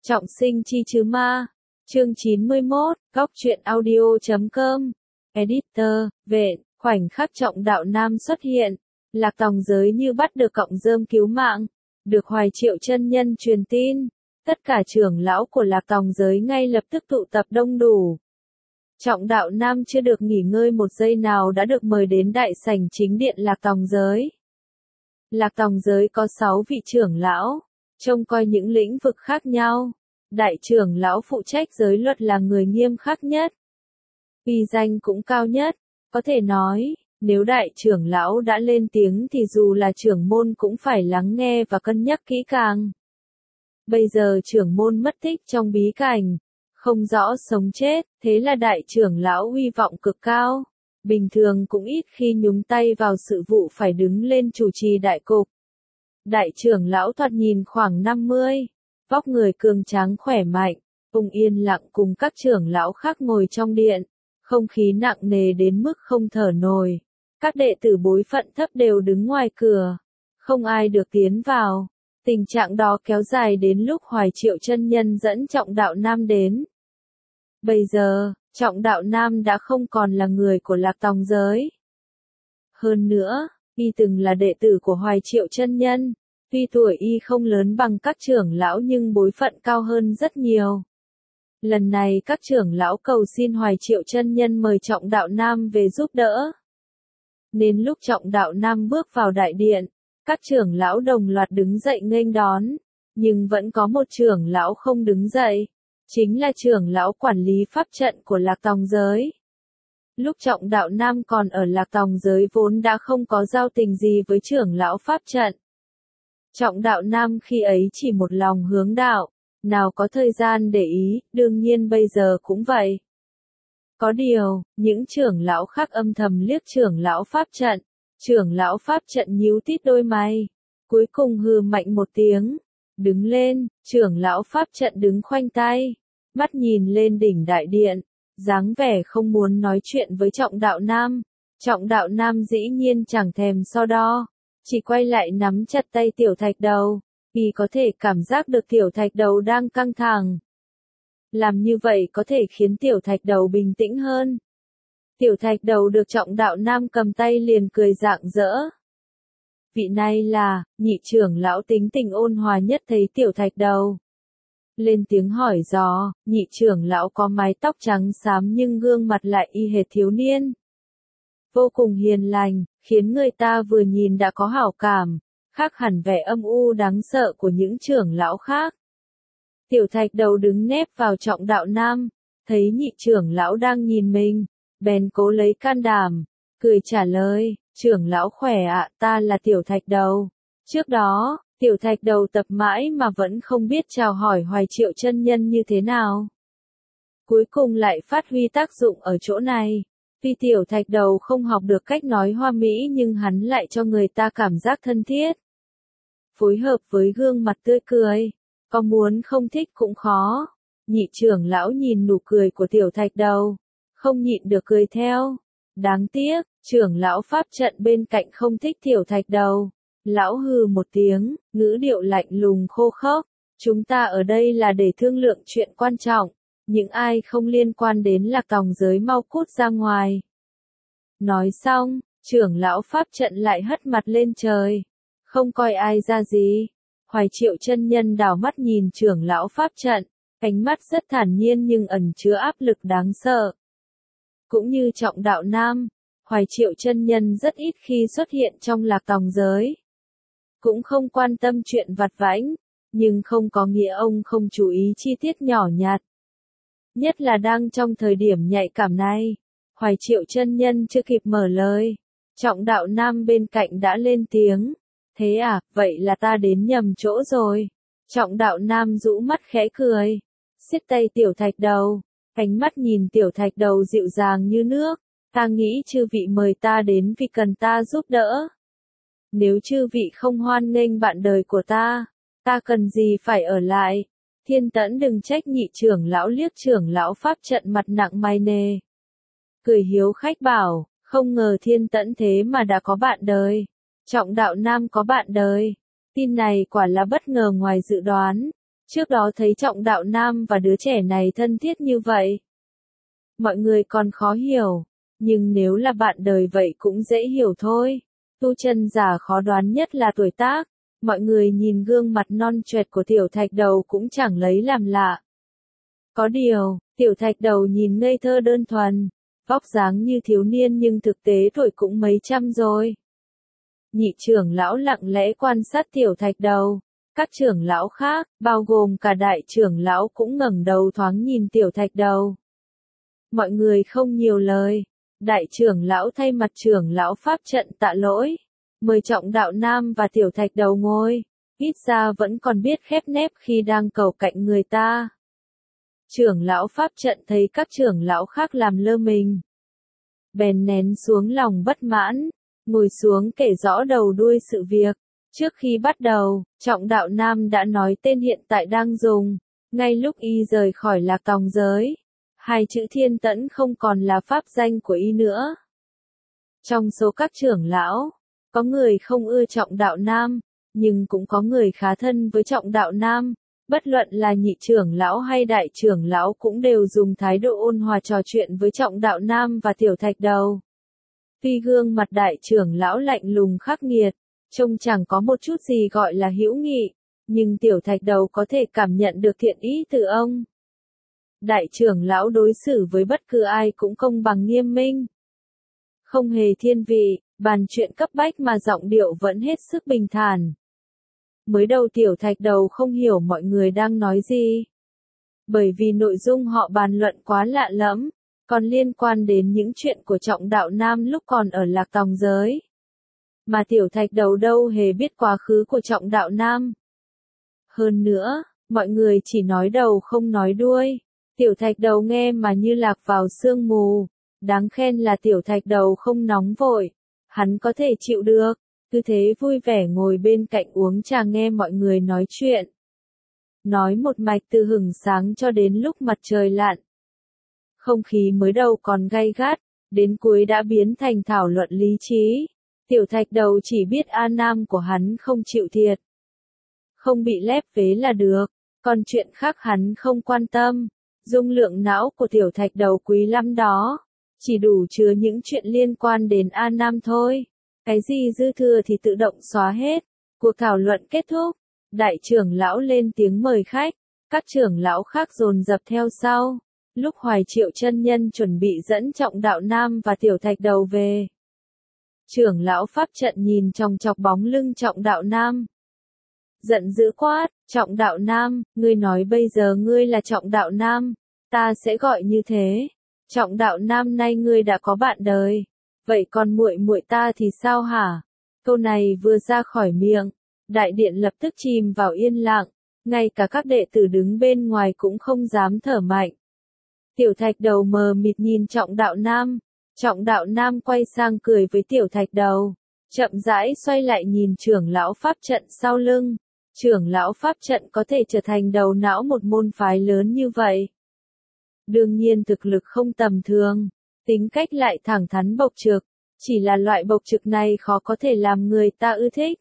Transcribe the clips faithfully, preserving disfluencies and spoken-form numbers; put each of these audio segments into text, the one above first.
Trọng sinh chi chứ ma. Chương chín mươi mốt, góc truyện audio chấm com. Editor, Vệ, khoảnh khắc Trọng Đạo Nam xuất hiện, Lạc Tòng Giới như bắt được cọng rơm cứu mạng, được Hoài Triệu chân nhân truyền tin, tất cả trưởng lão của Lạc Tòng Giới ngay lập tức tụ tập đông đủ. Trọng Đạo Nam chưa được nghỉ ngơi một giây nào đã được mời đến đại sảnh chính điện Lạc Tòng Giới. Lạc Tòng Giới có sáu vị trưởng lão, trông coi những lĩnh vực khác nhau. Đại trưởng lão phụ trách giới luật là người nghiêm khắc nhất, uy danh cũng cao nhất, có thể nói, nếu đại trưởng lão đã lên tiếng thì dù là trưởng môn cũng phải lắng nghe và cân nhắc kỹ càng. Bây giờ trưởng môn mất tích trong bí cảnh, không rõ sống chết, thế là đại trưởng lão uy vọng cực cao, bình thường cũng ít khi nhúng tay vào sự vụ phải đứng lên chủ trì đại cục. Đại trưởng lão thoạt nhìn khoảng năm mươi, vóc người cường tráng khỏe mạnh, ông yên lặng cùng các trưởng lão khác ngồi trong điện, không khí nặng nề đến mức không thở nổi. Các đệ tử bối phận thấp đều đứng ngoài cửa, không ai được tiến vào. Tình trạng đó kéo dài đến lúc Hoài Triệu chân nhân dẫn Trọng Đạo Nam đến. Bây giờ, Trọng Đạo Nam đã không còn là người của Lạc Tòng Giới. Hơn nữa, y từng là đệ tử của Hoài Triệu chân nhân. Tuy tuổi y không lớn bằng các trưởng lão nhưng bối phận cao hơn rất nhiều. Lần này các trưởng lão cầu xin Hoài Triệu chân nhân mời Trọng Đạo Nam về giúp đỡ. Nên lúc Trọng Đạo Nam bước vào đại điện, các trưởng lão đồng loạt đứng dậy nghênh đón, nhưng vẫn có một trưởng lão không đứng dậy, chính là trưởng lão quản lý pháp trận của Lạc Tòng Giới. Lúc Trọng Đạo Nam còn ở Lạc Tòng Giới vốn đã không có giao tình gì với trưởng lão pháp trận. Trọng Đạo Nam khi ấy chỉ một lòng hướng đạo, nào có thời gian để ý, đương nhiên bây giờ cũng vậy. Có điều, những trưởng lão khác âm thầm liếc trưởng lão pháp trận, trưởng lão pháp trận nhíu tít đôi mày, cuối cùng hừ mạnh một tiếng, đứng lên, trưởng lão pháp trận đứng khoanh tay, mắt nhìn lên đỉnh đại điện, dáng vẻ không muốn nói chuyện với Trọng Đạo Nam. Trọng Đạo Nam dĩ nhiên chẳng thèm so đo, chỉ quay lại nắm chặt tay Tiểu Thạch Đầu, vì có thể cảm giác được Tiểu Thạch Đầu đang căng thẳng. Làm như vậy có thể khiến Tiểu Thạch Đầu bình tĩnh hơn. Tiểu Thạch Đầu được Trọng Đạo Nam cầm tay liền cười rạng rỡ. Vị này là, nhị trưởng lão tính tình ôn hòa nhất thấy Tiểu Thạch Đầu. Lên tiếng hỏi dò, nhị trưởng lão có mái tóc trắng xám nhưng gương mặt lại y hệt thiếu niên. Vô cùng hiền lành, khiến người ta vừa nhìn đã có hảo cảm, khác hẳn vẻ âm u đáng sợ của những trưởng lão khác. Tiểu Thạch Đầu đứng nép vào Trọng Đạo Nam, thấy nhị trưởng lão đang nhìn mình, bèn cố lấy can đảm, cười trả lời, trưởng lão khỏe ạ, ta là Tiểu Thạch Đầu. Trước đó, Tiểu Thạch Đầu tập mãi mà vẫn không biết chào hỏi Hoài Triệu chân nhân như thế nào. Cuối cùng lại phát huy tác dụng ở chỗ này. Tuy Tiểu Thạch Đầu không học được cách nói hoa mỹ nhưng hắn lại cho người ta cảm giác thân thiết. Phối hợp với gương mặt tươi cười, có muốn không thích cũng khó. Nhị trưởng lão nhìn nụ cười của Tiểu Thạch Đầu, không nhịn được cười theo. Đáng tiếc, trưởng lão pháp trận bên cạnh không thích Tiểu Thạch Đầu. Lão hừ một tiếng, ngữ điệu lạnh lùng khô khốc. Chúng ta ở đây là để thương lượng chuyện quan trọng. Những ai không liên quan đến Lạc Tòng Giới mau cút ra ngoài. Nói xong, trưởng lão pháp trận lại hất mặt lên trời, không coi ai ra gì. Hoài Triệu chân nhân đảo mắt nhìn trưởng lão pháp trận, ánh mắt rất thản nhiên nhưng ẩn chứa áp lực đáng sợ. Cũng như Trọng Đạo Nam, Hoài Triệu chân nhân rất ít khi xuất hiện trong Lạc Tòng Giới. Cũng không quan tâm chuyện vặt vãnh, nhưng không có nghĩa ông không chú ý chi tiết nhỏ nhặt. Nhất là đang trong thời điểm nhạy cảm này, Hoài Triệu chân nhân chưa kịp mở lời, Trọng Đạo Nam bên cạnh đã lên tiếng. Thế à, vậy là ta đến nhầm chỗ rồi. Trọng Đạo Nam rũ mắt khẽ cười, siết tay Tiểu Thạch Đầu, ánh mắt nhìn Tiểu Thạch Đầu dịu dàng như nước. Ta nghĩ chư vị mời ta đến vì cần ta giúp đỡ. Nếu chư vị không hoan nghênh bạn đời của ta, ta cần gì phải ở lại. Thiên Tẫn đừng trách nhị trưởng lão liếc trưởng lão pháp trận mặt nặng mày nề. Cười hiếu khách bảo, không ngờ Thiên Tẫn thế mà đã có bạn đời. Trọng Đạo Nam có bạn đời. Tin này quả là bất ngờ ngoài dự đoán. Trước đó thấy Trọng Đạo Nam và đứa trẻ này thân thiết như vậy, mọi người còn khó hiểu, nhưng nếu là bạn đời vậy cũng dễ hiểu thôi. Tu chân giả khó đoán nhất là tuổi tác, mọi người nhìn gương mặt non choẹt của Tiểu Thạch Đầu cũng chẳng lấy làm lạ. Có điều, Tiểu Thạch Đầu nhìn ngây thơ đơn thuần, vóc dáng như thiếu niên nhưng thực tế tuổi cũng mấy trăm rồi. Nhị trưởng lão lặng lẽ quan sát Tiểu Thạch Đầu, các trưởng lão khác, bao gồm cả đại trưởng lão cũng ngẩng đầu thoáng nhìn Tiểu Thạch Đầu. Mọi người không nhiều lời, đại trưởng lão thay mặt trưởng lão pháp trận tạ lỗi, mời Trọng Đạo Nam và Tiểu Thạch Đầu ngồi, ít ra vẫn còn biết khép nép khi đang cầu cạnh người ta. Trưởng lão pháp trận thấy các trưởng lão khác làm lơ mình, bèn nén xuống lòng bất mãn, ngồi xuống kể rõ đầu đuôi sự việc. Trước khi bắt đầu, Trọng Đạo Nam đã nói tên hiện tại đang dùng, ngay lúc y rời khỏi Lạc Tòng giới. Hai chữ Thiên Tẫn không còn là pháp danh của y nữa. Trong số các trưởng lão, có người không ưa Trọng Đạo Nam, nhưng cũng có người khá thân với Trọng Đạo Nam. Bất luận là nhị trưởng lão hay đại trưởng lão cũng đều dùng thái độ ôn hòa trò chuyện với Trọng Đạo Nam và Tiểu Thạch Đầu. Tuy gương mặt đại trưởng lão lạnh lùng khắc nghiệt, trông chẳng có một chút gì gọi là hữu nghị, nhưng Tiểu Thạch Đầu có thể cảm nhận được thiện ý từ ông. Đại trưởng lão đối xử với bất cứ ai cũng công bằng nghiêm minh, không hề thiên vị, bàn chuyện cấp bách mà giọng điệu vẫn hết sức bình thản. Mới đầu Tiểu Thạch Đầu không hiểu mọi người đang nói gì, bởi vì nội dung họ bàn luận quá lạ lẫm, còn liên quan đến những chuyện của Trọng Đạo Nam lúc còn ở Lạc Tòng giới. Mà Tiểu Thạch Đầu đâu hề biết quá khứ của Trọng Đạo Nam. Hơn nữa, mọi người chỉ nói đầu không nói đuôi. Tiểu Thạch Đầu nghe mà như lạc vào sương mù. Đáng khen là Tiểu Thạch Đầu không nóng vội, hắn có thể chịu được, cứ thế vui vẻ ngồi bên cạnh uống trà nghe mọi người nói chuyện. Nói một mạch từ hửng sáng cho đến lúc mặt trời lặn. Không khí mới đầu còn gay gắt, đến cuối đã biến thành thảo luận lý trí. Tiểu Thạch Đầu chỉ biết A Nam của hắn không chịu thiệt, không bị lép vế là được, còn chuyện khác hắn không quan tâm. Dung lượng não của Tiểu Thạch Đầu quý lắm đó, chỉ đủ chứa những chuyện liên quan đến A Nam thôi. Cái gì dư thừa thì tự động xóa hết. Cuộc thảo luận kết thúc, đại trưởng lão lên tiếng mời khách, các trưởng lão khác dồn dập theo sau. Lúc Hoài Triệu chân nhân chuẩn bị dẫn Trọng Đạo Nam và Tiểu Thạch Đầu về, trưởng lão pháp trận nhìn chòng chọc bóng lưng Trọng Đạo Nam, giận dữ quát, Trọng Đạo Nam, ngươi nói bây giờ ngươi là Trọng Đạo Nam, ta sẽ gọi như thế. Trọng Đạo Nam, nay ngươi đã có bạn đời, vậy còn muội muội ta thì sao hả? Câu này vừa ra khỏi miệng, đại điện lập tức chìm vào yên lặng, ngay cả các đệ tử đứng bên ngoài cũng không dám thở mạnh. Tiểu Thạch Đầu mờ mịt nhìn Trọng Đạo Nam, Trọng Đạo Nam quay sang cười với Tiểu Thạch Đầu, chậm rãi xoay lại nhìn trưởng lão pháp trận sau lưng. Trưởng lão pháp trận có thể trở thành đầu não một môn phái lớn như vậy, đương nhiên thực lực không tầm thường, tính cách lại thẳng thắn bộc trực, chỉ là loại bộc trực này khó có thể làm người ta ưa thích.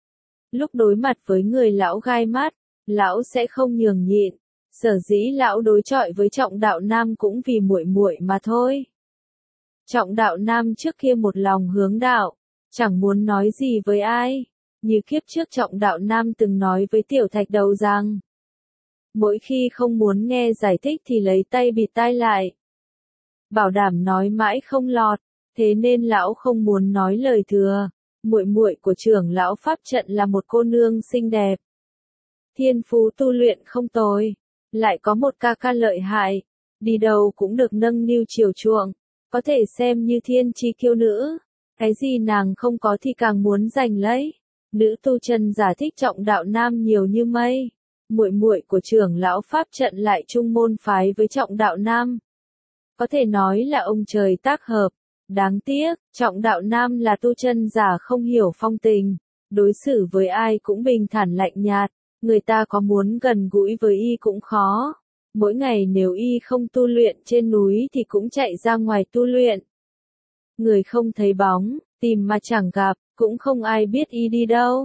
Lúc đối mặt với người lão gai mắt, lão sẽ không nhường nhịn, sở dĩ lão đối chọi với Trọng Đạo Nam cũng vì muội muội mà thôi. Trọng Đạo Nam trước kia một lòng hướng đạo, chẳng muốn nói gì với ai. Như kiếp trước Trọng Đạo Nam từng nói với Tiểu Thạch Đầu rằng, mỗi khi không muốn nghe giải thích thì lấy tay bịt tai lại, bảo đảm nói mãi không lọt, thế nên lão không muốn nói lời thừa. Muội muội của trưởng lão pháp trận là một cô nương xinh đẹp, thiên phú tu luyện không tồi, lại có một ca ca lợi hại, đi đâu cũng được nâng niu chiều chuộng, có thể xem như thiên chi kiêu nữ, cái gì nàng không có thì càng muốn giành lấy. Nữ tu chân giả thích Trọng Đạo Nam nhiều như mây. Muội muội của trưởng lão pháp trận lại chung môn phái với Trọng Đạo Nam, có thể nói là ông trời tác hợp. Đáng tiếc, Trọng Đạo Nam là tu chân giả không hiểu phong tình, đối xử với ai cũng bình thản lạnh nhạt, người ta có muốn gần gũi với y cũng khó. Mỗi ngày nếu y không tu luyện trên núi thì cũng chạy ra ngoài tu luyện. Người không thấy bóng, tìm mà chẳng gặp, cũng không ai biết y đi đâu.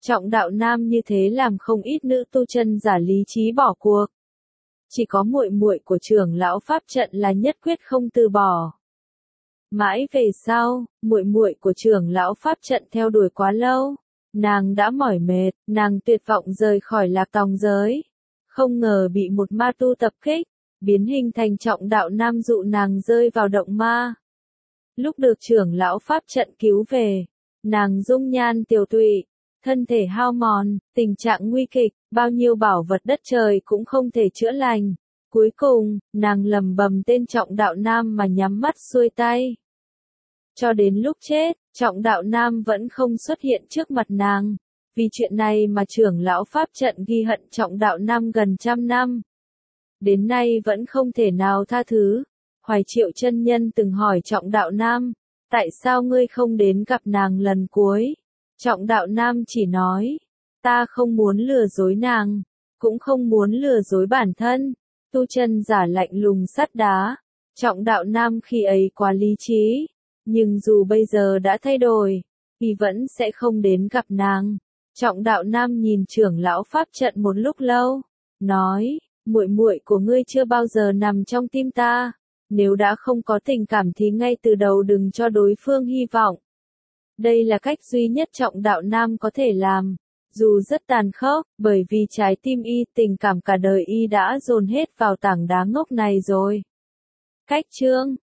Trọng đạo nam như thế làm không ít nữ tu chân giả lý trí bỏ cuộc. Chỉ có muội muội của trưởng lão pháp trận là nhất quyết không từ bỏ. Mãi về sau, muội muội của trưởng lão pháp trận theo đuổi quá lâu, nàng đã mỏi mệt, nàng tuyệt vọng rời khỏi Lạc Tòng giới. Không ngờ bị một ma tu tập kích, biến hình thành trọng đạo nam dụ nàng rơi vào động ma. Lúc được trưởng lão pháp trận cứu về, nàng dung nhan tiều tụy, thân thể hao mòn, tình trạng nguy kịch, bao nhiêu bảo vật đất trời cũng không thể chữa lành. Cuối cùng, nàng lầm bầm tên trọng đạo nam mà nhắm mắt xuôi tay. Cho đến lúc chết, trọng đạo nam vẫn không xuất hiện trước mặt nàng. Vì chuyện này mà trưởng lão pháp trận ghi hận trọng đạo nam gần trăm năm. Đến nay vẫn không thể nào tha thứ. Hoài Triệu chân nhân từng hỏi trọng đạo nam, tại sao ngươi không đến gặp nàng lần cuối? Trọng đạo nam chỉ nói, ta không muốn lừa dối nàng, cũng không muốn lừa dối bản thân. Tu chân giả lạnh lùng sắt đá. Trọng đạo nam khi ấy quá lý trí, nhưng dù bây giờ đã thay đổi, thì vẫn sẽ không đến gặp nàng. Trọng đạo nam nhìn trưởng lão pháp trận một lúc lâu, nói, muội muội của ngươi chưa bao giờ nằm trong tim ta. Nếu đã không có tình cảm thì ngay từ đầu đừng cho đối phương hy vọng. Đây là cách duy nhất trọng đạo nam có thể làm. Dù rất tàn khốc, bởi vì trái tim y, tình cảm cả đời y đã dồn hết vào tảng đá ngốc này rồi. Cách chương